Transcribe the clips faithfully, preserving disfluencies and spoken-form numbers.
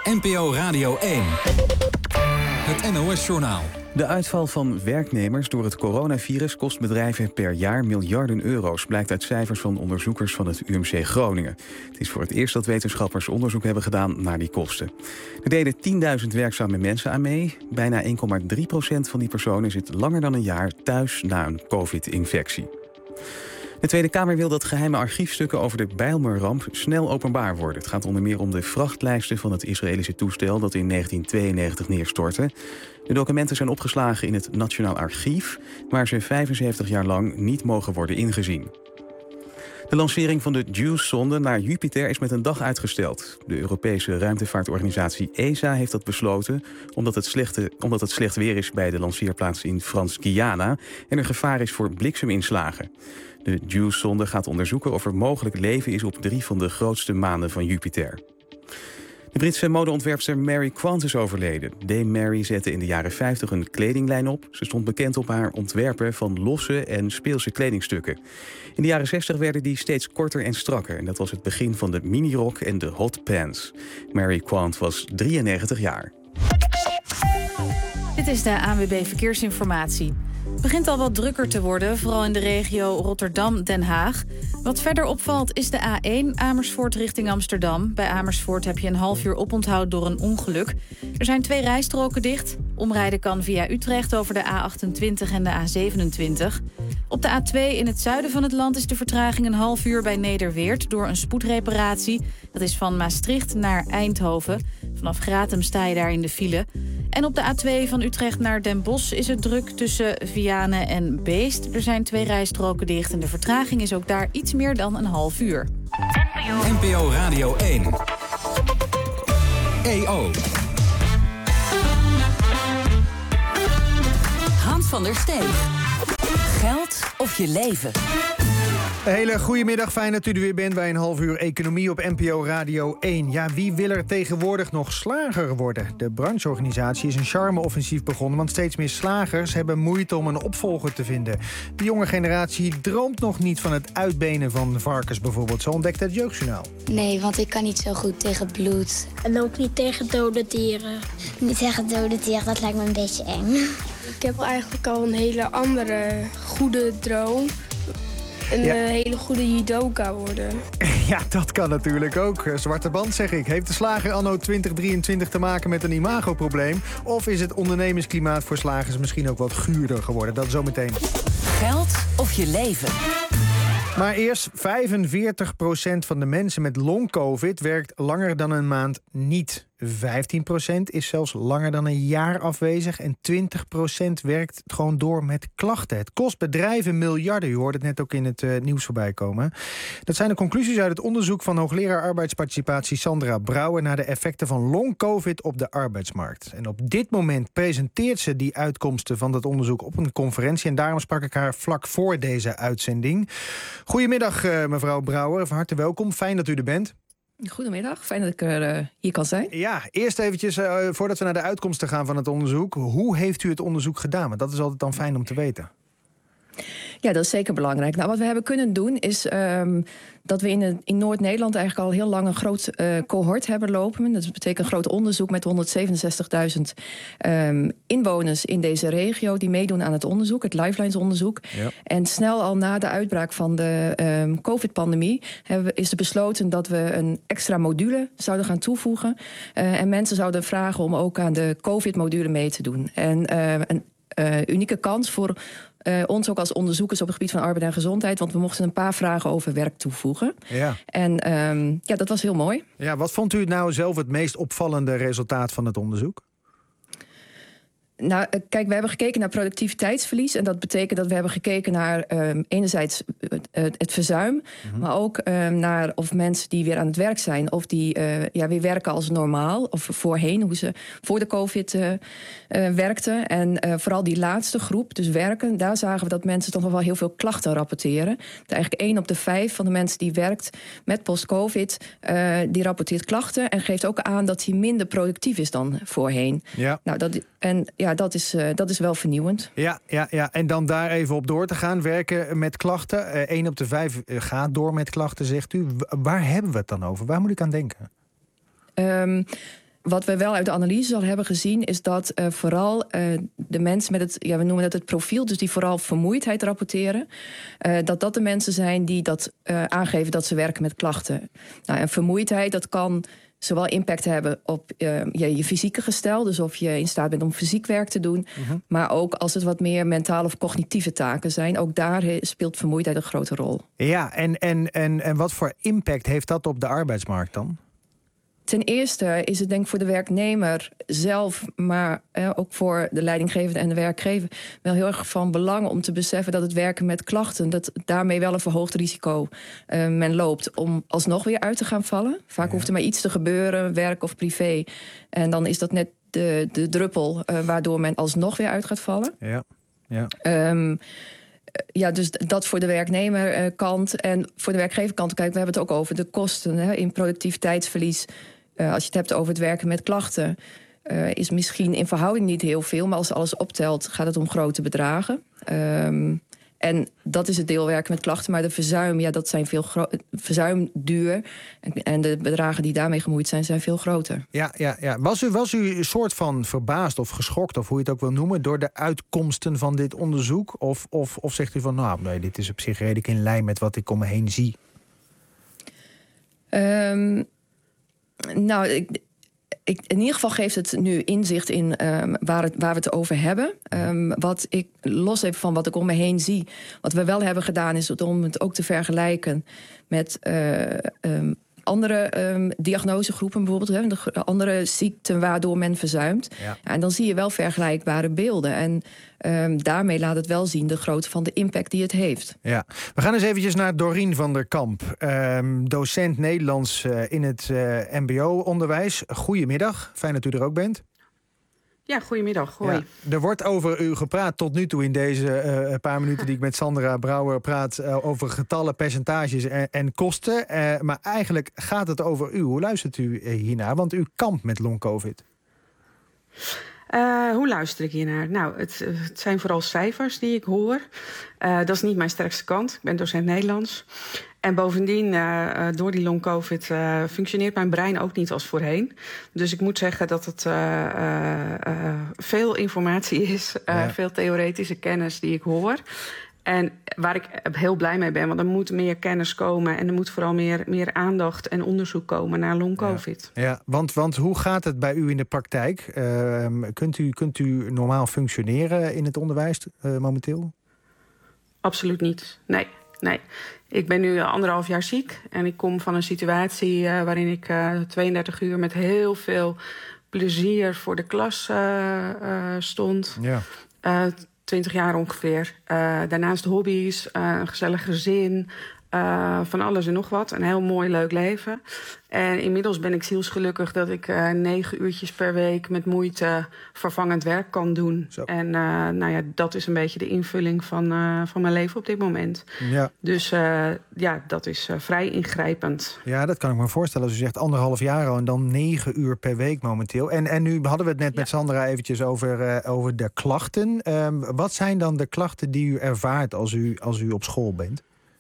N P O Radio één. Het N O S-journaal. De uitval van werknemers door het coronavirus kost bedrijven per jaar miljarden euro's, blijkt uit cijfers van onderzoekers van het U M C Groningen. Het is voor het eerst dat wetenschappers onderzoek hebben gedaan naar die kosten. Er deden tienduizend werkzame mensen aan mee. Bijna één komma drie procent van die personen zit langer dan een jaar thuis na een covid-infectie. De Tweede Kamer wil dat geheime archiefstukken over de Bijlmerramp snel openbaar worden. Het gaat onder meer om de vrachtlijsten van het Israëlische toestel dat in negentien tweeënnegentig neerstortte. De documenten zijn opgeslagen in het Nationaal Archief, waar ze vijfenzeventig jaar lang niet mogen worden ingezien. De lancering van de JUICE-zonde naar Jupiter is met een dag uitgesteld. De Europese ruimtevaartorganisatie E S A heeft dat besloten omdat het, slechte, omdat het slecht weer is bij de lanceerplaats in Frans-Guyana en er gevaar is voor blikseminslagen. De JUICE-zonde gaat onderzoeken of er mogelijk leven is op drie van de grootste manen van Jupiter. De Britse modeontwerpster Mary Quant is overleden. Dame Mary zette in de jaren vijftig een kledinglijn op. Ze stond bekend op haar ontwerpen van losse en speelse kledingstukken. In de jaren zestig werden die steeds korter en strakker. En dat was het begin van de minirok en de hot pants. Mary Quant was drieënnegentig jaar. Dit is de A N W B Verkeersinformatie. Het begint al wat drukker te worden, vooral in de regio Rotterdam-Den Haag. Wat verder opvalt is de A één Amersfoort richting Amsterdam. Bij Amersfoort heb je een half uur oponthoud door een ongeluk. Er zijn twee rijstroken dicht. Omrijden kan via Utrecht over de A achtentwintig en de A zevenentwintig. Op de A twee in het zuiden van het land is de vertraging een half uur bij Nederweert door een spoedreparatie. Dat is van Maastricht naar Eindhoven. Vanaf Gratum sta je daar in de file. En op de A twee van Utrecht naar Den Bosch is het druk tussen Vianen en Beest. Er zijn twee rijstroken dicht en de vertraging is ook daar iets meer dan een half uur. N P O Radio één. E O. Hans van der Steeg. Geld of je leven? Een hele goede middag, fijn dat u er weer bent bij een half uur economie op N P O Radio één. Ja, wie wil er tegenwoordig nog slager worden? De brancheorganisatie is een charme-offensief begonnen, want steeds meer slagers hebben moeite om een opvolger te vinden. De jonge generatie droomt nog niet van het uitbenen van varkens bijvoorbeeld. Zo ontdekt het Jeugdjournaal. Nee, want ik kan niet zo goed tegen bloed. En ook niet tegen dode dieren. Niet tegen dode dieren, dat lijkt me een beetje eng. Ik heb eigenlijk al een hele andere goede droom. Een ja. hele goede judoka worden. Ja, dat kan natuurlijk ook. Zwarte band, zeg ik. Heeft de slager anno twintig drieëntwintig te maken met een imagoprobleem? Of is het ondernemersklimaat voor slagers misschien ook wat guurder geworden? Dat zometeen. Geld of je leven? Maar eerst, vijfenveertig procent van de mensen met long-covid werkt langer dan een maand niet. vijftien procent is zelfs langer dan een jaar afwezig. En twintig procent werkt gewoon door met klachten. Het kost bedrijven miljarden. U hoorde het net ook in het uh, nieuws voorbij komen. Dat zijn de conclusies uit het onderzoek van hoogleraar arbeidsparticipatie Sandra Brouwer naar de effecten van long-covid op de arbeidsmarkt. En op dit moment presenteert ze die uitkomsten van dat onderzoek op een conferentie. En daarom sprak ik haar vlak voor deze uitzending. Goedemiddag, uh, mevrouw Brouwer. Van harte welkom. Fijn dat u er bent. Goedemiddag, fijn dat ik er uh, hier kan zijn. Ja, eerst eventjes, uh, voordat we naar de uitkomsten gaan van het onderzoek. Hoe heeft u het onderzoek gedaan? Want dat is altijd dan fijn om te weten. Ja, dat is zeker belangrijk. Nou, wat we hebben kunnen doen is um, dat we in, het, in Noord-Nederland eigenlijk al heel lang een groot uh, cohort hebben lopen. Dat betekent een groot onderzoek met honderdzevenenzestigduizend um, inwoners in deze regio die meedoen aan het onderzoek, het Lifelines-onderzoek. Ja. En snel al na de uitbraak van de um, covid-pandemie hebben we, is er besloten dat we een extra module zouden gaan toevoegen. Uh, en mensen zouden vragen om ook aan de covid-module mee te doen. En uh, een uh, unieke kans voor Uh, ons ook als onderzoekers op het gebied van arbeid en gezondheid. Want we mochten een paar vragen over werk toevoegen. Ja. En um, ja, dat was heel mooi. Ja, wat vond u nou zelf het meest opvallende resultaat van het onderzoek? Nou, kijk, we hebben gekeken naar productiviteitsverlies. En dat betekent dat we hebben gekeken naar um, enerzijds het, het verzuim. Mm-hmm. Maar ook um, naar of mensen die weer aan het werk zijn, of die uh, ja, weer werken als normaal. Of voorheen, hoe ze voor de COVID uh, uh, werkten. En uh, vooral die laatste groep, dus werken, daar zagen we dat mensen toch nog wel heel veel klachten rapporteren. Dat eigenlijk één op de vijf van de mensen die werkt met post-COVID, uh, die rapporteert klachten. En geeft ook aan dat hij minder productief is dan voorheen. Ja. Nou, dat, en ja, dat is, uh, dat is wel vernieuwend. Ja, ja, ja, en dan daar even op door te gaan. Werken met klachten. Eén uh, op de vijf uh, gaat door met klachten, zegt u. Waar hebben we het dan over? Waar moet ik aan denken? Um, wat we wel uit de analyse al hebben gezien, is dat uh, vooral uh, de mensen met het, ja, we noemen dat het profiel, dus die vooral vermoeidheid rapporteren, uh, dat dat de mensen zijn die dat uh, aangeven dat ze werken met klachten. Nou, en vermoeidheid, dat kan zowel impact hebben op uh, je, je fysieke gestel, dus of je in staat bent om fysiek werk te doen, uh-huh. maar ook als het wat meer mentale of cognitieve taken zijn, ook daar speelt vermoeidheid een grote rol. Ja, en, en, en, en wat voor impact heeft dat op de arbeidsmarkt dan? Ten eerste is het denk ik voor de werknemer zelf, maar eh, ook voor de leidinggevende en de werkgever wel heel erg van belang om te beseffen dat het werken met klachten, dat daarmee wel een verhoogd risico uh, men loopt om alsnog weer uit te gaan vallen. Vaak ja. hoeft er maar iets te gebeuren, werk of privé. En dan is dat net de, de druppel uh, waardoor men alsnog weer uit gaat vallen. Ja, ja. Um, Ja, dus dat voor de werknemerkant. En voor de werkgeverkant, kijk, we hebben het ook over de kosten hè, in productiviteitsverlies. Uh, als je het hebt over het werken met klachten, uh, is misschien in verhouding niet heel veel, maar als alles optelt, gaat het om grote bedragen. Um, en dat is het deel werken met klachten, maar de verzuim, ja, dat zijn veel gro- verzuim duur. En, en de bedragen die daarmee gemoeid zijn, zijn veel groter. Ja, ja, ja. Was u, was u een soort van verbaasd of geschokt, of hoe je het ook wil noemen, door de uitkomsten van dit onderzoek? Of, of, of zegt u van, nou, nee, dit is op zich redelijk in lijn met wat ik om me heen zie? Um, nou, ik... Ik, in ieder geval geeft het nu inzicht in um, waar, het, waar we het over hebben. Um, wat ik los even van wat ik om me heen zie. Wat we wel hebben gedaan is om het ook te vergelijken met uh, um, andere um, diagnosegroepen bijvoorbeeld. Hè, de andere ziekten waardoor men verzuimt. Ja. Ja, en dan zie je wel vergelijkbare beelden. En um, daarmee laat het wel zien de grootte van de impact die het heeft. Ja. We gaan eens eventjes naar Dorien van der Kamp. Um, docent Nederlands uh, in het uh, mbo-onderwijs. Goedemiddag, fijn dat u er ook bent. Ja, goedemiddag. Hoi. Ja, er wordt over u gepraat tot nu toe in deze uh, paar minuten die ik met Sandra Brouwer praat, uh, over getallen, percentages en, en kosten. Uh, maar eigenlijk gaat het over u. Hoe luistert u uh, hiernaar? Want u kampt met long-covid. Uh, hoe luister ik hiernaar? Nou, het, het zijn vooral cijfers die ik hoor. Uh, dat is niet mijn sterkste kant. Ik ben docent Nederlands. En bovendien, uh, door die long-covid, uh, functioneert mijn brein ook niet als voorheen. Dus ik moet zeggen dat het uh, uh, uh, veel informatie is. Uh, ja. Veel theoretische kennis die ik hoor. En waar ik heel blij mee ben, want er moet meer kennis komen en er moet vooral meer, meer aandacht en onderzoek komen naar long-covid. Ja, ja, want, want hoe gaat het bij u in de praktijk? Uh, kunt, u, kunt u normaal functioneren in het onderwijs uh, momenteel? Absoluut niet, nee. Nee, ik ben nu anderhalf jaar ziek en ik kom van een situatie uh, waarin ik uh, tweeëndertig uur met heel veel plezier voor de klas uh, uh, stond. Ja. Uh, twintig jaar ongeveer. Uh, daarnaast hobby's, uh, een gezellig gezin, uh, van alles en nog wat. Een heel mooi, leuk leven. En inmiddels ben ik zielsgelukkig dat ik uh, negen uurtjes per week met moeite vervangend werk kan doen. Zo. En uh, nou ja, dat is een beetje de invulling van, uh, van mijn leven op dit moment. Ja. Dus uh, ja, dat is uh, vrij ingrijpend. Ja, dat kan ik me voorstellen. Als u zegt anderhalf jaar al en dan negen uur per week momenteel. En, en nu hadden we het net ja. met Sandra eventjes over, uh, over de klachten. Um, wat zijn dan de klachten die u ervaart als u, als u op school bent?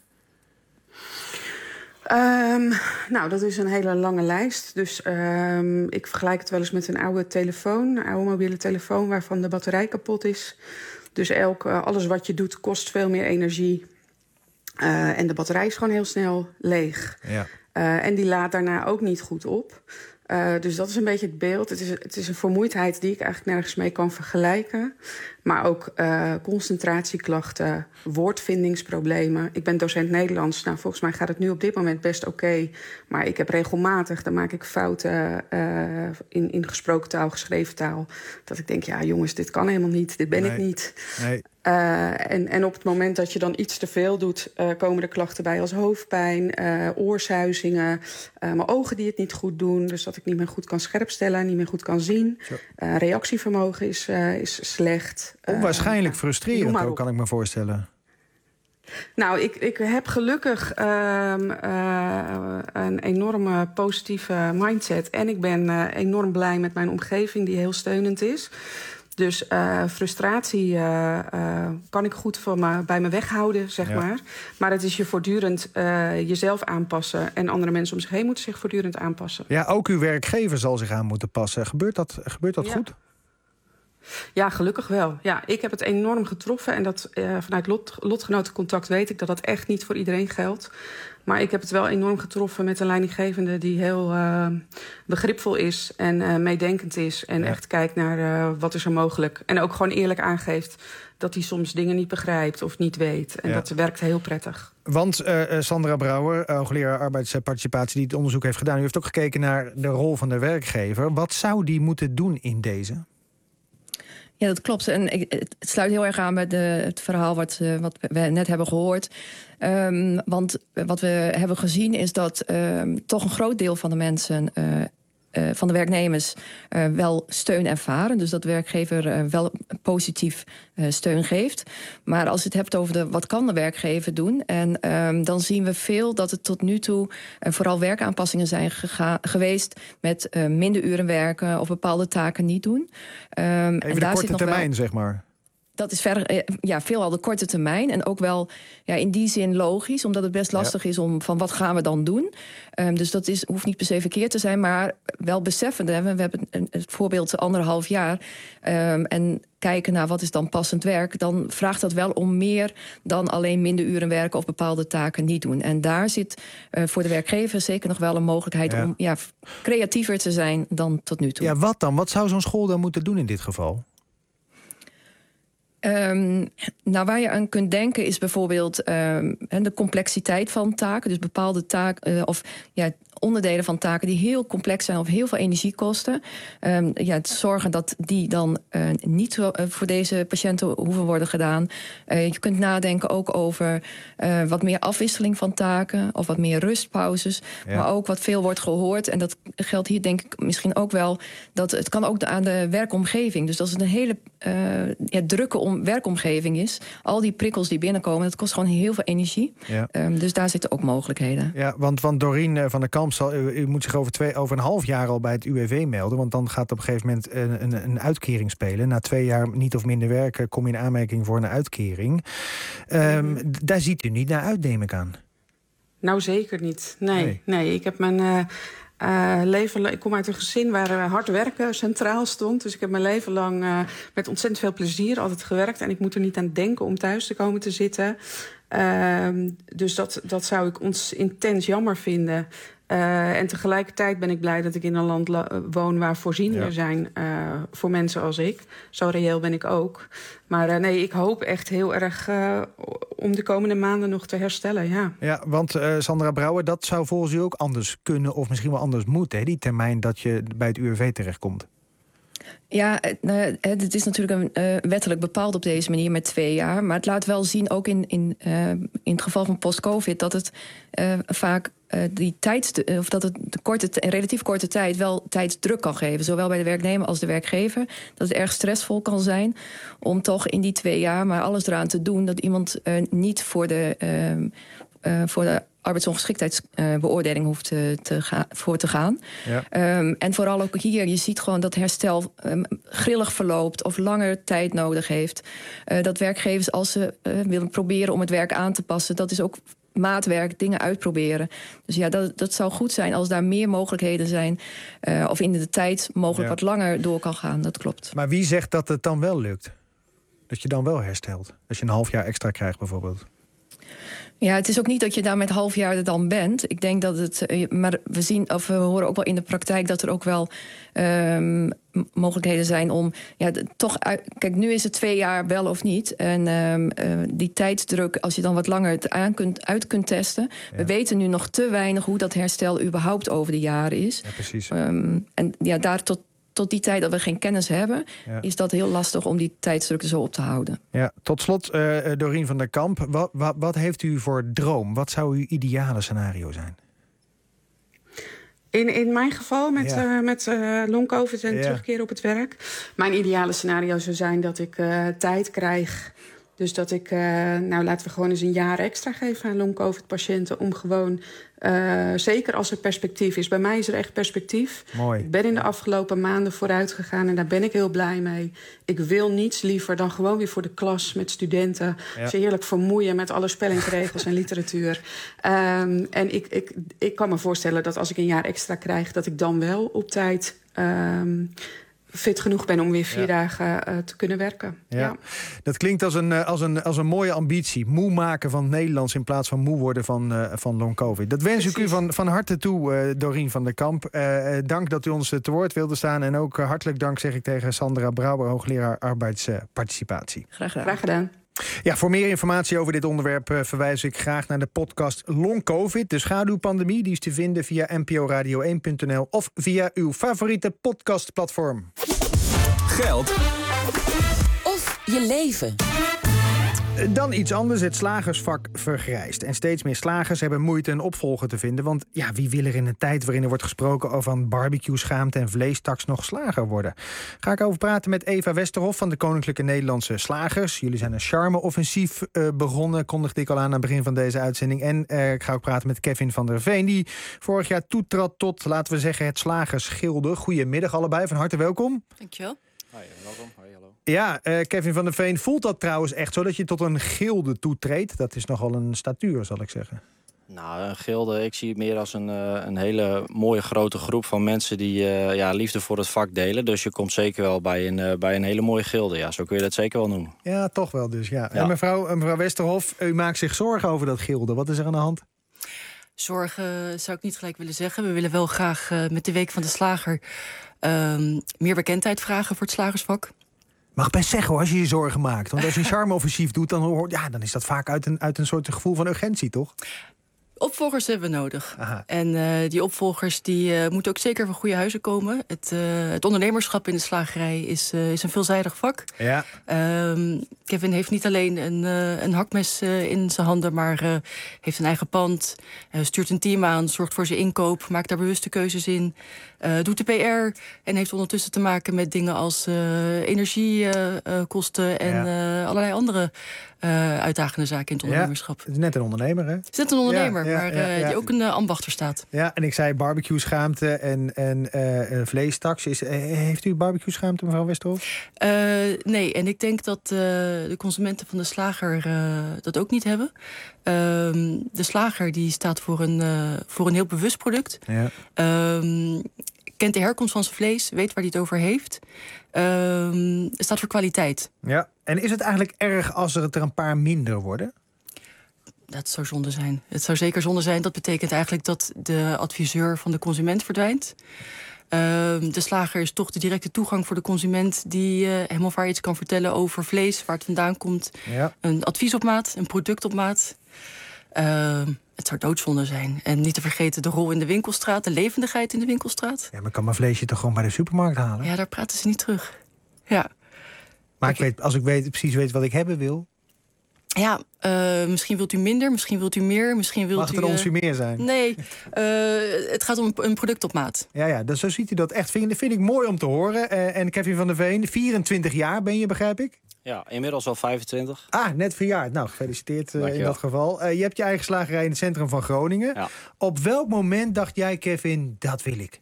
Um, nou, dat is een hele lange lijst. Dus um, ik vergelijk het wel eens met een oude telefoon. Een oude mobiele telefoon waarvan de batterij kapot is. Dus elk, uh, alles wat je doet kost veel meer energie. Uh, en de batterij is gewoon heel snel leeg. Ja. Uh, en die laat daarna ook niet goed op. Uh, dus dat is een beetje het beeld. Het is, het is een vermoeidheid die ik eigenlijk nergens mee kan vergelijken. Maar ook uh, concentratieklachten, woordvindingsproblemen. Ik ben docent Nederlands. Nou, volgens mij gaat het nu op dit moment best oké. Okay, maar ik heb regelmatig, dan maak ik fouten uh, in, in gesproken taal, geschreven taal. Dat ik denk, ja jongens, dit kan helemaal niet. Dit ben nee. ik niet. Nee. Uh, en, en op het moment dat je dan iets te veel doet, uh, komen er klachten bij als hoofdpijn, uh, oorsuizingen, uh, mijn ogen die het niet goed doen. Dus dat ik niet meer goed kan scherpstellen, niet meer goed kan zien. Uh, reactievermogen is, uh, is slecht. Onwaarschijnlijk uh, frustrerend ook, kan ik me voorstellen. Nou, ik, ik heb gelukkig uh, uh, een enorme positieve mindset. En ik ben uh, enorm blij met mijn omgeving die heel steunend is. Dus uh, frustratie uh, uh, kan ik goed van me, bij me weghouden, zeg ja. maar. Maar het is je voortdurend uh, jezelf aanpassen. En andere mensen om zich heen moeten zich voortdurend aanpassen. Ja, ook uw werkgever zal zich aan moeten passen. Gebeurt dat, gebeurt dat ja. goed? Ja, gelukkig wel. Ja, ik heb het enorm getroffen. En dat uh, vanuit lot, lotgenotencontact weet ik dat dat echt niet voor iedereen geldt. Maar ik heb het wel enorm getroffen met een leidinggevende die heel uh, begripvol is en uh, meedenkend is. En ja. echt kijkt naar uh, wat is er mogelijk. En ook gewoon eerlijk aangeeft dat hij soms dingen niet begrijpt of niet weet. En ja. dat werkt heel prettig. Want uh, Sandra Brouwer, hoogleraar arbeidsparticipatie, die het onderzoek heeft gedaan. U heeft ook gekeken naar de rol van de werkgever. Wat zou die moeten doen in deze? Ja, dat klopt. En het sluit heel erg aan bij de, het verhaal wat, uh, wat we net hebben gehoord. Um, want wat we hebben gezien is dat um, toch een groot deel van de mensen, uh, uh, van de werknemers, uh, wel steun ervaren. Dus dat de werkgever uh, wel positief uh, steun geeft. Maar als je het hebt over de, wat kan de werkgever doen? En um, dan zien we veel dat het tot nu toe uh, vooral werkaanpassingen zijn gega- geweest met uh, minder uren werken of bepaalde taken niet doen. Um, Even en de daar korte zit nog termijn, wel, zeg maar. Dat is verder, ja, veelal de korte termijn. En ook wel ja, in die zin logisch, omdat het best lastig ja. is om van wat gaan we dan doen. Um, dus dat is, hoeft niet per se verkeerd te zijn, maar wel beseffende. We hebben een, het voorbeeld anderhalf jaar. Um, en kijken naar wat is dan passend werk, dan vraagt dat wel om meer dan alleen minder uren werken of bepaalde taken niet doen. En daar zit uh, voor de werkgever zeker nog wel een mogelijkheid ja. om ja, creatiever te zijn dan tot nu toe. Ja, wat dan? Wat zou zo'n school dan moeten doen in dit geval? Um, nou, waar je aan kunt denken is bijvoorbeeld um, de complexiteit van taken. Dus bepaalde taken uh, of ja, onderdelen van taken die heel complex zijn of heel veel energie kosten. Um, ja, het zorgen dat die dan uh, niet zo, uh, voor deze patiënten hoeven worden gedaan. Uh, je kunt nadenken ook over uh, wat meer afwisseling van taken of wat meer rustpauzes. Ja. Maar ook wat veel wordt gehoord. En dat geldt hier denk ik misschien ook wel. Dat het kan ook aan de werkomgeving. Dus als het een hele uh, ja, drukke om, werkomgeving is, al die prikkels die binnenkomen, dat kost gewoon heel veel energie. Ja. Um, dus daar zitten ook mogelijkheden. Ja, want, want Dorien van der Kamp, zal, u, u moet zich over, twee, over een half jaar al bij het U W V melden. Want dan gaat op een gegeven moment een, een, een uitkering spelen. Na twee jaar niet of minder werken kom je in aanmerking voor een uitkering. Um, mm. Daar ziet u niet naar uit, neem ik aan. Nou, zeker niet. Nee, nee. nee ik heb mijn uh, uh, leven... Ik kom uit een gezin waar uh, hard werken centraal stond. Dus ik heb mijn leven lang uh, met ontzettend veel plezier altijd gewerkt. En ik moet er niet aan denken om thuis te komen te zitten. Uh, dus dat, dat zou ik ons intens jammer vinden. Uh, en tegelijkertijd ben ik blij dat ik in een land la- woon waar voorzieningen ja. zijn uh, voor mensen als ik. Zo reëel ben ik ook. Maar uh, nee, ik hoop echt heel erg uh, om de komende maanden nog te herstellen, ja. Ja, want uh, Sandra Brouwer, dat zou volgens u ook anders kunnen of misschien wel anders moeten, hè? Die termijn dat je bij het U W V terechtkomt. Ja, nou, het is natuurlijk een, uh, wettelijk bepaald op deze manier met twee jaar. Maar het laat wel zien, ook in, in, uh, in het geval van post-covid, dat het uh, vaak uh, die tijd, of dat het de korte, in relatief korte tijd wel tijdsdruk kan geven. Zowel bij de werknemer als de werkgever. Dat het erg stressvol kan zijn om toch in die twee jaar maar alles eraan te doen dat iemand uh, niet voor de, uh, uh, voor de arbeidsongeschiktheidsbeoordeling uh, hoeft te, te ga, voor te gaan. Ja. Um, en vooral ook hier, je ziet gewoon dat herstel um, grillig verloopt of langer tijd nodig heeft. Uh, dat werkgevers, als ze uh, willen proberen om het werk aan te passen, dat is ook maatwerk, dingen uitproberen. Dus ja, dat, dat zou goed zijn als daar meer mogelijkheden zijn. Uh, of in de tijd mogelijk ja. wat langer door kan gaan, dat klopt. Maar wie zegt dat het dan wel lukt? Dat je dan wel herstelt? Als je een half jaar extra krijgt bijvoorbeeld? Ja, het is ook niet dat je daar met half jaar er dan bent. Ik denk dat het... Maar we zien, of we horen ook wel in de praktijk dat er ook wel um, mogelijkheden zijn om... Ja, toch uit, kijk, nu is het twee jaar wel of niet. En um, uh, die tijdsdruk, als je dan wat langer het aan kunt, uit kunt testen... Ja. We weten nu nog te weinig hoe dat herstel überhaupt over de jaren is. Ja, precies. Um, en ja, daar tot... Tot die tijd dat we geen kennis hebben, ja. is dat heel lastig om die tijdsdruk zo op te houden. Ja, tot slot, uh, Dorien van der Kamp, wat, wat, wat heeft u voor droom? Wat zou uw ideale scenario zijn? In, in mijn geval met, ja. uh, met uh, long-covid en ja. terugkeren op het werk. Mijn ideale scenario zou zijn dat ik uh, tijd krijg Dus dat ik, uh, nou laten we gewoon eens een jaar extra geven aan long-covid-patiënten... om gewoon, uh, zeker als er perspectief is. Bij mij is er echt perspectief. Mooi. Ik ben in de afgelopen maanden vooruit gegaan en daar ben ik heel blij mee. Ik wil niets liever dan gewoon weer voor de klas met studenten... Ja. ze heerlijk vermoeien met alle spellingsregels en literatuur. Um, en ik, ik, ik kan me voorstellen dat als ik een jaar extra krijg... dat ik dan wel op tijd... Um, fit genoeg ben om weer vier ja. dagen uh, te kunnen werken. Ja. Ja. Dat klinkt als een, als, een, als een mooie ambitie. Moe maken van het Nederlands in plaats van moe worden van, uh, van long covid. Dat wens Precies. ik u van, van harte toe, uh, Dorien van der Kamp. Uh, dank dat u ons te woord wilde staan. En ook uh, hartelijk dank zeg ik tegen Sandra Brouwer, hoogleraar arbeidsparticipatie. Graag gedaan. Graag gedaan. Ja, voor meer informatie over dit onderwerp uh, verwijs ik graag naar de podcast Long Covid, de schaduwpandemie. Die is te vinden via n p o radio één punt n l of via uw favoriete podcastplatform. Geld of je leven. Dan iets anders. Het slagersvak vergrijst. En steeds meer slagers hebben moeite een opvolger te vinden. Want ja, wie wil er in een tijd waarin er wordt gesproken over een barbecue-schaamte en vleestaks nog slager worden? Ga ik over praten met Eva Westerhof van de Koninklijke Nederlandse Slagers. Jullie zijn een charme-offensief uh, begonnen, kondigde ik al aan aan het begin van deze uitzending. En uh, ik ga ook praten met Kevin van der Veen, die vorig jaar toetrad tot, laten we zeggen, het Slagersgilde. Goedemiddag allebei, van harte welkom. Dankjewel. Hoi, welkom. Hoi, hallo. Ja, uh, Kevin van der Veen, voelt dat trouwens echt zo dat je tot een gilde toetreedt? Dat is nogal een statuur, zal ik zeggen. Nou, een gilde, ik zie het meer als een, uh, een hele mooie grote groep van mensen die uh, ja, liefde voor het vak delen. Dus je komt zeker wel bij een, uh, bij een hele mooie gilde. Ja, zo kun je dat zeker wel noemen. Ja, toch wel dus, ja. ja. En mevrouw, mevrouw Westerhof, u maakt zich zorgen over dat gilde. Wat is er aan de hand? Zorgen zou ik niet gelijk willen zeggen. We willen wel graag uh, met de Week van de Slager uh, meer bekendheid vragen voor het slagersvak. Mag best zeggen hoor, als je je zorgen maakt. Want als je een charme-offensief doet, dan, hoort, ja, dan is dat vaak uit een, uit een soort gevoel van urgentie, toch? Opvolgers hebben we nodig. Aha. En uh, die opvolgers die, uh, moeten ook zeker van goede huizen komen. Het, uh, het ondernemerschap in de slagerij is, uh, is een veelzijdig vak. Ja. Um, Kevin heeft niet alleen een, uh, een hakmes uh, in zijn handen, maar uh, heeft een eigen pand. Uh, stuurt een team aan, zorgt voor zijn inkoop, maakt daar bewuste keuzes in. Uh, doet de P R en heeft ondertussen te maken met dingen als uh, energiekosten uh, uh, en ja. uh, allerlei andere uh, uitdagende zaken in het ondernemerschap. Ja, het is net een ondernemer, hè? Het is net een ondernemer, ja, ja, maar uh, ja, ja. die ook een uh, ambacht verstaat. Ja, en ik zei barbecue-schaamte en, en uh, vleestaks. Is, uh, heeft u barbecue-schaamte, mevrouw Westerhof? Uh, nee, en ik denk dat uh, de consumenten van de slager uh, dat ook niet hebben. Uh, de slager die staat voor een, uh, voor een heel bewust product. Ja. Uh, kent de herkomst van zijn vlees, weet waar hij het over heeft. Uh, staat voor kwaliteit. Ja, en is het eigenlijk erg als er het er een paar minder worden? Dat zou zonde zijn. Het zou zeker zonde zijn. Dat betekent eigenlijk dat de adviseur van de consument verdwijnt. Uh, de slager is toch de directe toegang voor de consument die uh, hem of haar iets kan vertellen over vlees, waar het vandaan komt. Ja. Een advies op maat, een product op maat. Uh, het zou doodzonde zijn. En niet te vergeten de rol in de winkelstraat, de levendigheid in de winkelstraat. Ja, maar kan mijn vleesje toch gewoon bij de supermarkt halen? Ja, daar praten ze niet terug. Ja. Maar ik weet, als ik weet, precies weet wat ik hebben wil. Ja, uh, misschien wilt u minder, misschien wilt u meer, misschien wilt Mag het u... er ons u meer zijn? Nee, uh, het gaat om een product op maat. Ja, ja, dus zo ziet u dat echt. Vind, vind ik mooi om te horen. Uh, en Kevin van der Veen, vierentwintig jaar ben je, begrijp ik? Ja, inmiddels al vijfentwintig. Ah, net verjaard. Nou, gefeliciteerd uh, in dat geval. Uh, je hebt je eigen slagerij in het centrum van Groningen. Ja. Op welk moment dacht jij, Kevin, dat wil ik?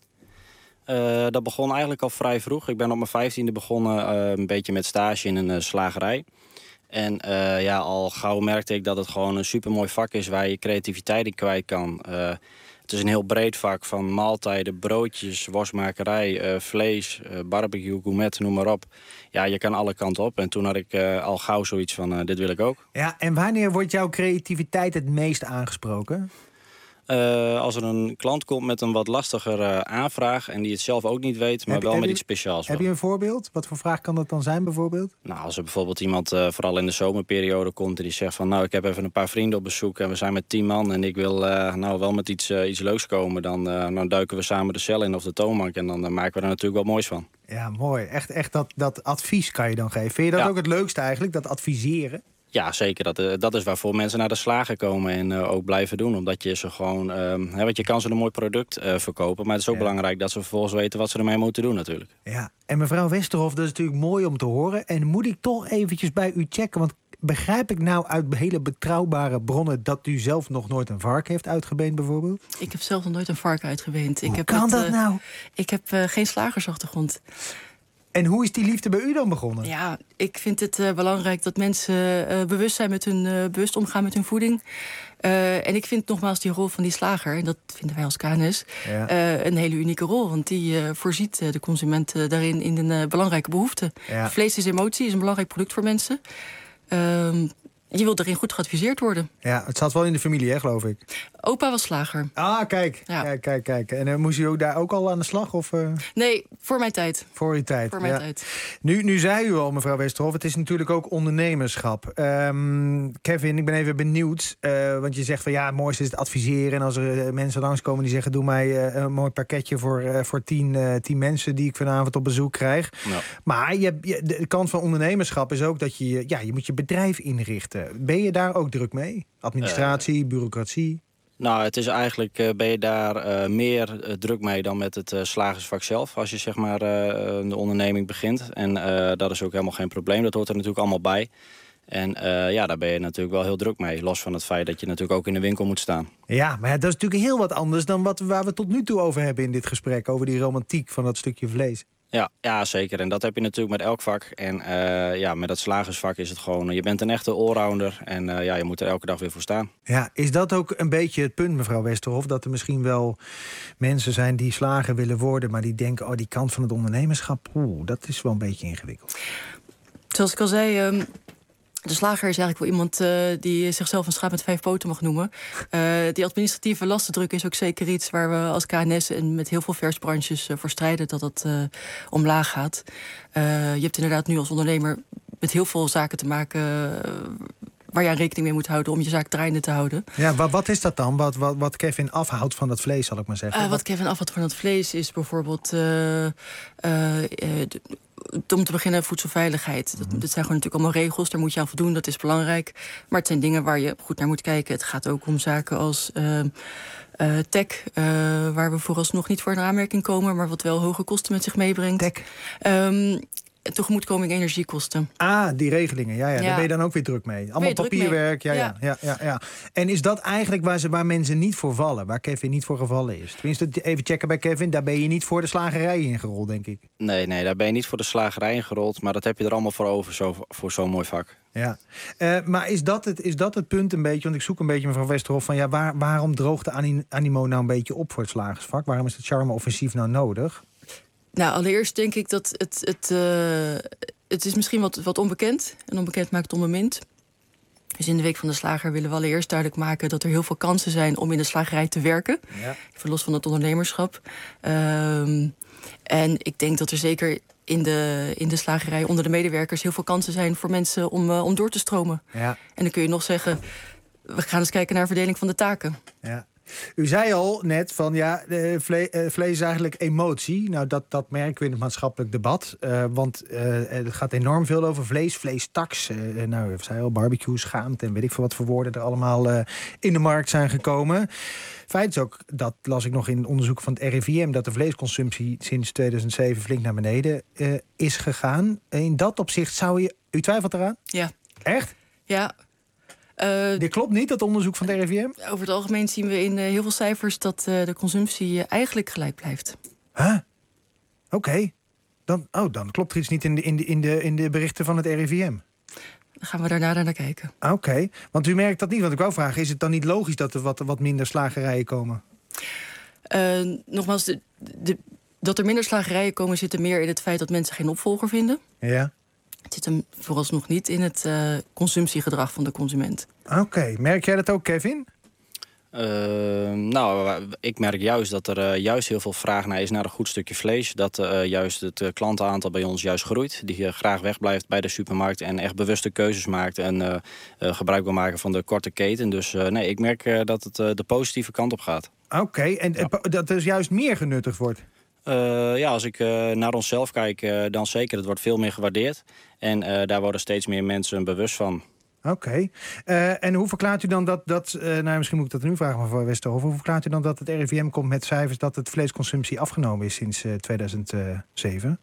Uh, dat begon eigenlijk al vrij vroeg. Ik ben op mijn vijftiende begonnen uh, een beetje met stage in een uh, slagerij. En uh, ja, al gauw merkte ik dat het gewoon een supermooi vak is waar je creativiteit in kwijt kan. Uh, het is een heel breed vak van maaltijden, broodjes, worstmakerij, uh, vlees, uh, barbecue, gourmet, noem maar op. Ja, je kan alle kanten op. En toen had ik uh, al gauw zoiets van, uh, dit wil ik ook. Ja, en wanneer wordt jouw creativiteit het meest aangesproken? Uh, als er een klant komt met een wat lastiger uh, aanvraag en die het zelf ook niet weet, maar heb, wel heb met je, iets speciaals. Heb je een voorbeeld? Wat voor vraag kan dat dan zijn bijvoorbeeld? Nou, als er bijvoorbeeld iemand uh, vooral in de zomerperiode komt en die zegt van nou, ik heb even een paar vrienden op bezoek en we zijn met tien man en ik wil uh, nou wel met iets, uh, iets leuks komen, dan, uh, dan duiken we samen de cel in of de toonbank en dan uh, maken we er natuurlijk wat moois van. Ja, mooi. Echt, echt dat, dat advies kan je dan geven. Vind je dat ja. ook het leukste eigenlijk, dat adviseren? Ja, zeker. Dat, uh, dat is waarvoor mensen naar de slager komen en uh, ook blijven doen. Omdat je ze gewoon... Uh, hè, want je kan ze een mooi product uh, verkopen. Maar het is ook ja. belangrijk dat ze vervolgens weten wat ze ermee moeten doen natuurlijk. Ja, en mevrouw Westerhof, dat is natuurlijk mooi om te horen. En moet ik toch eventjes bij u checken, want begrijp ik nou uit hele betrouwbare bronnen dat u zelf nog nooit een vark heeft uitgebeend bijvoorbeeld? Ik heb zelf nog nooit een vark uitgebeend. Hoe ik heb kan het, dat uh, nou? Ik heb uh, geen slagersachtergrond. En hoe is die liefde bij u dan begonnen? Ja, ik vind het uh, belangrijk dat mensen uh, bewust zijn met hun, uh, bewust omgaan met hun voeding. Uh, en ik vind nogmaals die rol van die slager, en dat vinden wij als K N S, ja. uh, een hele unieke rol. Want die uh, voorziet uh, de consument uh, daarin in een uh, belangrijke behoefte. Ja. Vlees is emotie, is een belangrijk product voor mensen. Uh, Je wilt erin goed geadviseerd worden. Ja, het zat wel in de familie, hè, geloof ik. Opa was slager. Ah, kijk. Ja. Kijk, kijk, kijk. En uh, moest u ook daar ook al aan de slag? Of, uh... Nee, voor mijn tijd. Voor uw tijd. Voor mijn ja. tijd. Nu, nu zei u al, mevrouw Westerhof, het is natuurlijk ook ondernemerschap. Um, Kevin, ik ben even benieuwd. Uh, want je zegt van ja, het mooiste is het adviseren. En als er uh, mensen langskomen die zeggen, doe mij uh, een mooi pakketje voor, uh, voor tien, uh, tien mensen die ik vanavond op bezoek krijg. Ja. Maar je, je, de kant van ondernemerschap is ook dat je, ja, je moet je bedrijf inrichten. Ben je daar ook druk mee? Administratie, uh, bureaucratie? Nou, het is eigenlijk, uh, ben je daar uh, meer uh, druk mee dan met het uh, slagersvak zelf. Als je zeg maar uh, de onderneming begint. En uh, dat is ook helemaal geen probleem. Dat hoort er natuurlijk allemaal bij. En uh, ja, daar ben je natuurlijk wel heel druk mee. Los van het feit dat je natuurlijk ook in de winkel moet staan. Ja, maar dat is natuurlijk heel wat anders dan wat, waar we tot nu toe over hebben in dit gesprek. Over die romantiek van dat stukje vlees. Ja, ja, zeker. En dat heb je natuurlijk met elk vak. En uh, ja, met dat slagersvak is het gewoon... je bent een echte allrounder en uh, ja, je moet er elke dag weer voor staan. Ja, is dat ook een beetje het punt, mevrouw Westerhof? Dat er misschien wel mensen zijn die slager willen worden... maar die denken, oh, die kant van het ondernemerschap... oeh, dat is wel een beetje ingewikkeld. Zoals ik al zei... Um... De slager is eigenlijk wel iemand uh, die zichzelf een schaap met vijf poten mag noemen. Uh, die administratieve lastendruk is ook zeker iets waar we als K N S en met heel veel versbranches uh, voor strijden dat dat uh, omlaag gaat. Uh, je hebt inderdaad nu als ondernemer met heel veel zaken te maken uh, waar je aan rekening mee moet houden om je zaak draaiende te houden. Ja, wat, wat is dat dan? Wat, wat, wat Kevin afhoudt van dat vlees, zal ik maar zeggen? Uh, wat Kevin afhoudt van dat vlees is bijvoorbeeld... Uh, uh, uh, om te beginnen voedselveiligheid. Dat, dat zijn gewoon natuurlijk allemaal regels, daar moet je aan voldoen, dat is belangrijk. Maar het zijn dingen waar je goed naar moet kijken. Het gaat ook om zaken als uh, uh, tech, uh, waar we vooralsnog niet voor een aanmerking komen, maar wat wel hoge kosten met zich meebrengt. Tech? Um, tegemoetkoming energiekosten. Ah, die regelingen. Ja, ja, ja. Daar ben je dan ook weer druk mee. Allemaal papierwerk. Ja, ja. Ja, ja, ja. En is dat eigenlijk waar, ze, waar mensen niet voor vallen? Waar Kevin niet voor gevallen is? Tenminste, even checken bij Kevin. Daar ben je niet voor de slagerij ingerold, denk ik. Nee, nee, daar ben je niet voor de slagerij ingerold. Maar dat heb je er allemaal voor over, zo, voor zo'n mooi vak. Ja, uh, maar is dat, het, is dat het punt een beetje? Want ik zoek een beetje, mevrouw Westerhof, van ja, waar, waarom droogt de animo nou een beetje op voor het slagersvak? Waarom is het charme-offensief nou nodig? Nou, allereerst denk ik dat het, het, uh, het is misschien wat, wat onbekend. En onbekend maakt onbemind. Dus in de Week van de Slager willen we allereerst duidelijk maken dat er heel veel kansen zijn om in de slagerij te werken. Ja. Even los van het ondernemerschap. Um, en ik denk dat er zeker in de, in de slagerij onder de medewerkers heel veel kansen zijn voor mensen om, uh, om door te stromen. Ja. En dan kun je nog zeggen, we gaan eens kijken naar verdeling van de taken. Ja. U zei al net van ja, vle- vlees is eigenlijk emotie. Nou, dat, dat merken we in het maatschappelijk debat. Uh, want uh, het gaat enorm veel over vlees, vleestaks. Uh, nou, we zei al, barbecue, schaamte en weet ik veel wat voor woorden er allemaal uh, in de markt zijn gekomen. Feit is ook, dat las ik nog in onderzoek van het R I V M... dat de vleesconsumptie sinds tweeduizend zeven flink naar beneden uh, is gegaan. In dat opzicht zou je... U twijfelt eraan? Ja. Echt? Ja. Uh, Dit klopt niet, dat onderzoek van het R I V M? Over het algemeen zien we in uh, heel veel cijfers dat uh, de consumptie uh, eigenlijk gelijk blijft. Huh? Oké. Okay. Dan, oh, dan klopt er iets niet in de, in de, in de, in de berichten van het R I V M. Dan gaan we daarna naar kijken. Oké, okay. Want u merkt dat niet. Want ik wou vragen, is het dan niet logisch dat er wat, wat minder slagerijen komen? Uh, nogmaals, de, de, dat er minder slagerijen komen zit er meer in het feit dat mensen geen opvolger vinden. Ja. Het zit hem vooralsnog niet in het uh, consumptiegedrag van de consument. Oké, okay. Merk jij dat ook, Kevin? Uh, nou, ik merk juist dat er uh, juist heel veel vraag naar is naar een goed stukje vlees. Dat uh, juist het uh, klantenaantal bij ons juist groeit. Die uh, graag wegblijft bij de supermarkt en echt bewuste keuzes maakt. En uh, uh, gebruik wil maken van de korte keten. Dus uh, nee, ik merk uh, dat het uh, de positieve kant op gaat. Oké, okay. En ja. dat er juist meer genuttigd wordt? Uh, ja, als ik uh, naar onszelf kijk, uh, dan zeker. Het wordt veel meer gewaardeerd. En uh, daar worden steeds meer mensen bewust van. Oké. Okay. Uh, en hoe verklaart u dan dat... dat uh, nou, misschien moet ik dat nu vragen, mevrouw Westerhof. Hoe verklaart u dan dat het R I V M komt met cijfers... dat het vleesconsumptie afgenomen is sinds uh, tweeduizend zeven?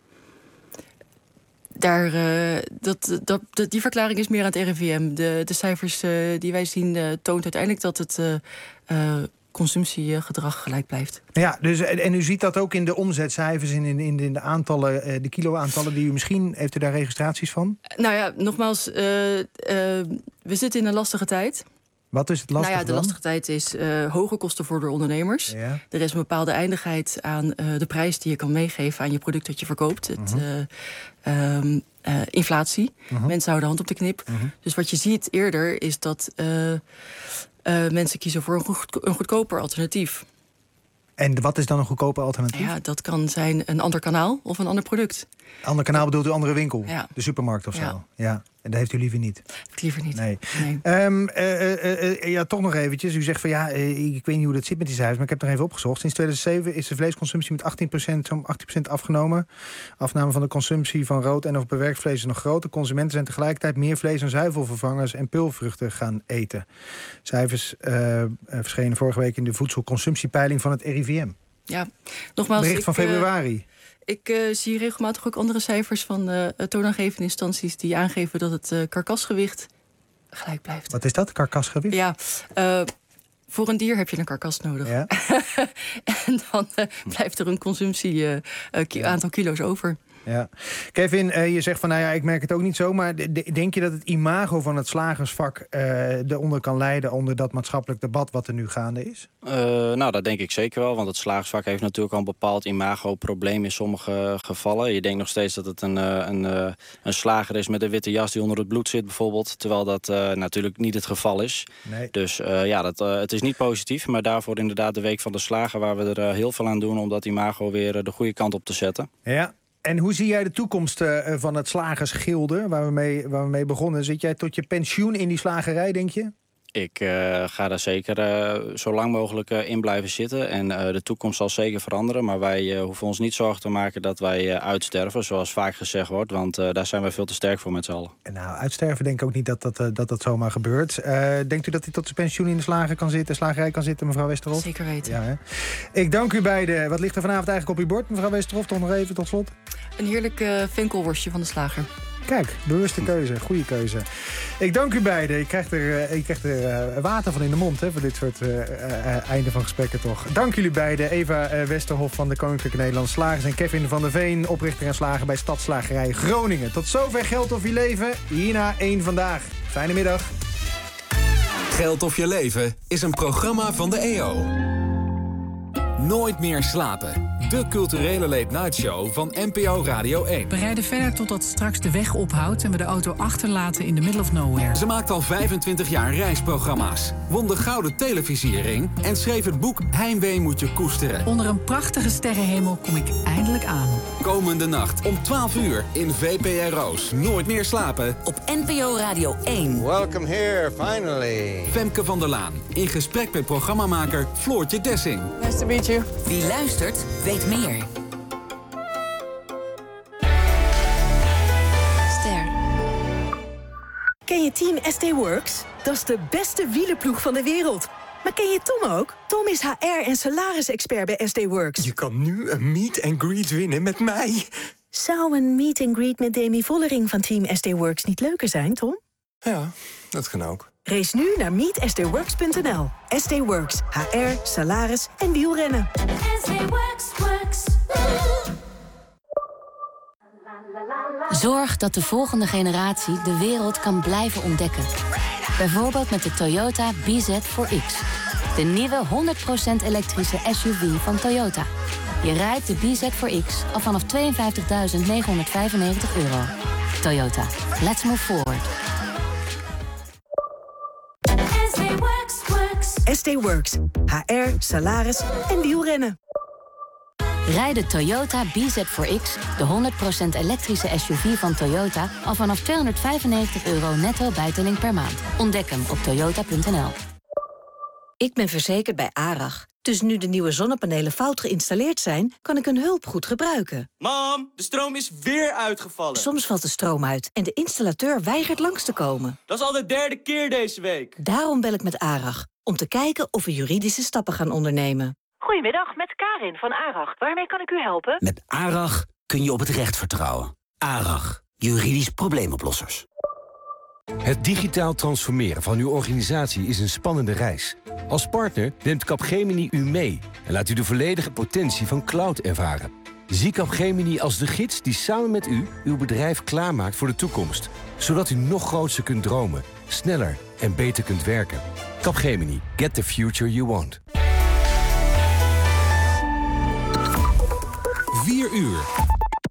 Daar, uh, dat, dat, dat, die verklaring is meer aan het R I V M. De, de cijfers uh, die wij zien uh, toont uiteindelijk dat het... Uh, uh, consumptiegedrag gelijk blijft. Ja, dus, en u ziet dat ook in de omzetcijfers, in, in, in de aantallen, de kilo-aantallen die u misschien... Heeft u daar registraties van? Nou ja, nogmaals, uh, uh, we zitten in een lastige tijd. Wat is het lastige Nou ja, de dan? lastige tijd is uh, hoge kosten voor de ondernemers. Ja. Er is een bepaalde eindigheid aan uh, de prijs die je kan meegeven aan je product dat je verkoopt. Het, uh-huh. uh, um, uh, inflatie. Uh-huh. Mensen houden hand op de knip. Uh-huh. Dus wat je ziet eerder is dat... Uh, Uh, mensen kiezen voor een, goed, een goedkoper alternatief. En wat is dan een goedkoper alternatief? Ja, dat kan zijn een ander kanaal of een ander product. Ander kanaal bedoelt u andere winkel? Ja. De supermarkt of zo? Ja. ja. En dat heeft u liever niet? Liever niet. Nee. nee. Um, uh, uh, uh, ja, toch nog eventjes. U zegt van ja, uh, ik weet niet hoe dat zit met die cijfers... maar ik heb het nog even opgezocht. Sinds tweeduizend zeven is de vleesconsumptie met achttien procent, zo'n achttien procent afgenomen. Afname van de consumptie van rood en of bewerkt vlees is nog groter. Consumenten zijn tegelijkertijd meer vlees- en zuivelvervangers... en pulvruchten gaan eten. Cijfers uh, verschenen vorige week in de voedselconsumptiepeiling van het R I V M. Ja, nogmaals... Bericht van ik, februari. Uh, Ik uh, zie regelmatig ook andere cijfers van uh, toonaangevende instanties... die aangeven dat het uh, karkasgewicht gelijk blijft. Wat is dat, karkasgewicht? Ja, uh, voor een dier heb je een karkas nodig. Ja. En dan uh, blijft er een consumptie uh, uh, ki- aantal kilo's over. Ja. Kevin, uh, je zegt van nou ja, ik merk het ook niet zo... maar de, denk je dat het imago van het slagersvak uh, eronder kan leiden... onder dat maatschappelijk debat wat er nu gaande is? Uh, nou, dat denk ik zeker wel. Want het slagersvak heeft natuurlijk al een bepaald imago-probleem in sommige gevallen. Je denkt nog steeds dat het een, een, een slager is met een witte jas die onder het bloed zit bijvoorbeeld. Terwijl dat uh, natuurlijk niet het geval is. Nee. Dus uh, ja, dat, uh, het is niet positief. Maar daarvoor inderdaad de Week van de Slager... waar we er uh, heel veel aan doen om dat imago weer uh, de goede kant op te zetten. Ja. En hoe zie jij de toekomst uh, van het slagersgilde, waar we, mee, waar we mee begonnen? Zit jij tot je pensioen in die slagerij, denk je? Ik uh, ga daar zeker uh, zo lang mogelijk uh, in blijven zitten. En uh, de toekomst zal zeker veranderen. Maar wij uh, hoeven ons niet zorgen te maken dat wij uh, uitsterven, zoals vaak gezegd wordt. Want uh, daar zijn wij veel te sterk voor met z'n allen. Nou, uitsterven denk ik ook niet dat dat, uh, dat, dat zomaar gebeurt. Uh, denkt u dat hij tot zijn pensioen in de slager kan zitten, slagerij kan zitten, mevrouw Westerhof? Zeker weten. Ja, hè? Ik dank u beiden. Wat ligt er vanavond eigenlijk op uw bord, mevrouw Westerhof? Toch nog even tot slot. Een heerlijk uh, venkelworstje van de slager. Kijk, bewuste keuze, goede keuze. Ik dank u beiden. Ik krijg er, ik krijg er uh, water van in de mond hè, voor dit soort uh, uh, einde van gesprekken toch. Dank jullie beiden. Eva uh, Westerhof van de Koninklijke Nederlandse Slagers... en Kevin van der Veen, oprichter en slager bij Stadsslagerij Groningen. Tot zover Geld of Je Leven. Hierna één Vandaag. Fijne middag. Geld of Je Leven is een programma van de E O. Nooit meer slapen. De culturele late-night show van N P O Radio één. We rijden verder totdat straks de weg ophoudt... en we de auto achterlaten in the middle of nowhere. Ze maakt al vijfentwintig jaar reisprogramma's. Won de Gouden Televisiering en schreef het boek Heimwee moet je koesteren. Onder een prachtige sterrenhemel kom ik eindelijk aan. Komende nacht om twaalf uur in V P R O's Nooit meer slapen. Op N P O Radio één. Welcome here, finally. Femke van der Laan in gesprek met programmamaker Floortje Dessing. Nice to meet you. Wie luistert, weet meer. Ster. Ken je Team S T Works? Dat is de beste wielenploeg van de wereld. Maar ken je Tom ook? Tom is H R en salarisexpert bij S T Works. Je kan nu een meet and greet winnen met mij. Zou een meet and greet met Demi Vollering van Team S T Works niet leuker zijn, Tom? Ja, dat kan ook. Race nu naar meet s t works punt n l. S T Works, H R, salaris en wielrennen. S T Works, works. Zorg dat de volgende generatie de wereld kan blijven ontdekken. Bijvoorbeeld met de Toyota B Z four X. De nieuwe honderd procent elektrische S U V van Toyota. Je rijdt de B Z four X al vanaf tweeënvijftigduizend negenhonderdvijfennegentig euro. Toyota, let's move forward. S T Works, H R, salaris en wielrennen. Rijd de Toyota B Z four X, de honderd procent elektrische S U V van Toyota... al vanaf tweehonderdvijfennegentig euro netto bijtelling per maand. Ontdek hem op toyota punt n l. Ik ben verzekerd bij ARAG Dus nu de nieuwe zonnepanelen fout geïnstalleerd zijn, kan ik hun hulp goed gebruiken. Mam, de stroom is weer uitgevallen. Soms valt de stroom uit en de installateur weigert langs te komen. Dat is al de derde keer deze week. Daarom bel ik met ARAG, om te kijken of we juridische stappen gaan ondernemen. Goedemiddag, met Karin van ARAG. Waarmee kan ik u helpen? Met ARAG kun je op het recht vertrouwen. ARAG, juridisch probleemoplossers. Het digitaal transformeren van uw organisatie is een spannende reis. Als partner neemt Capgemini u mee en laat u de volledige potentie van cloud ervaren. Zie Capgemini als de gids die samen met u uw bedrijf klaarmaakt voor de toekomst. Zodat u nog groter kunt dromen, sneller en beter kunt werken. Capgemini. Get the future you want. vier uur.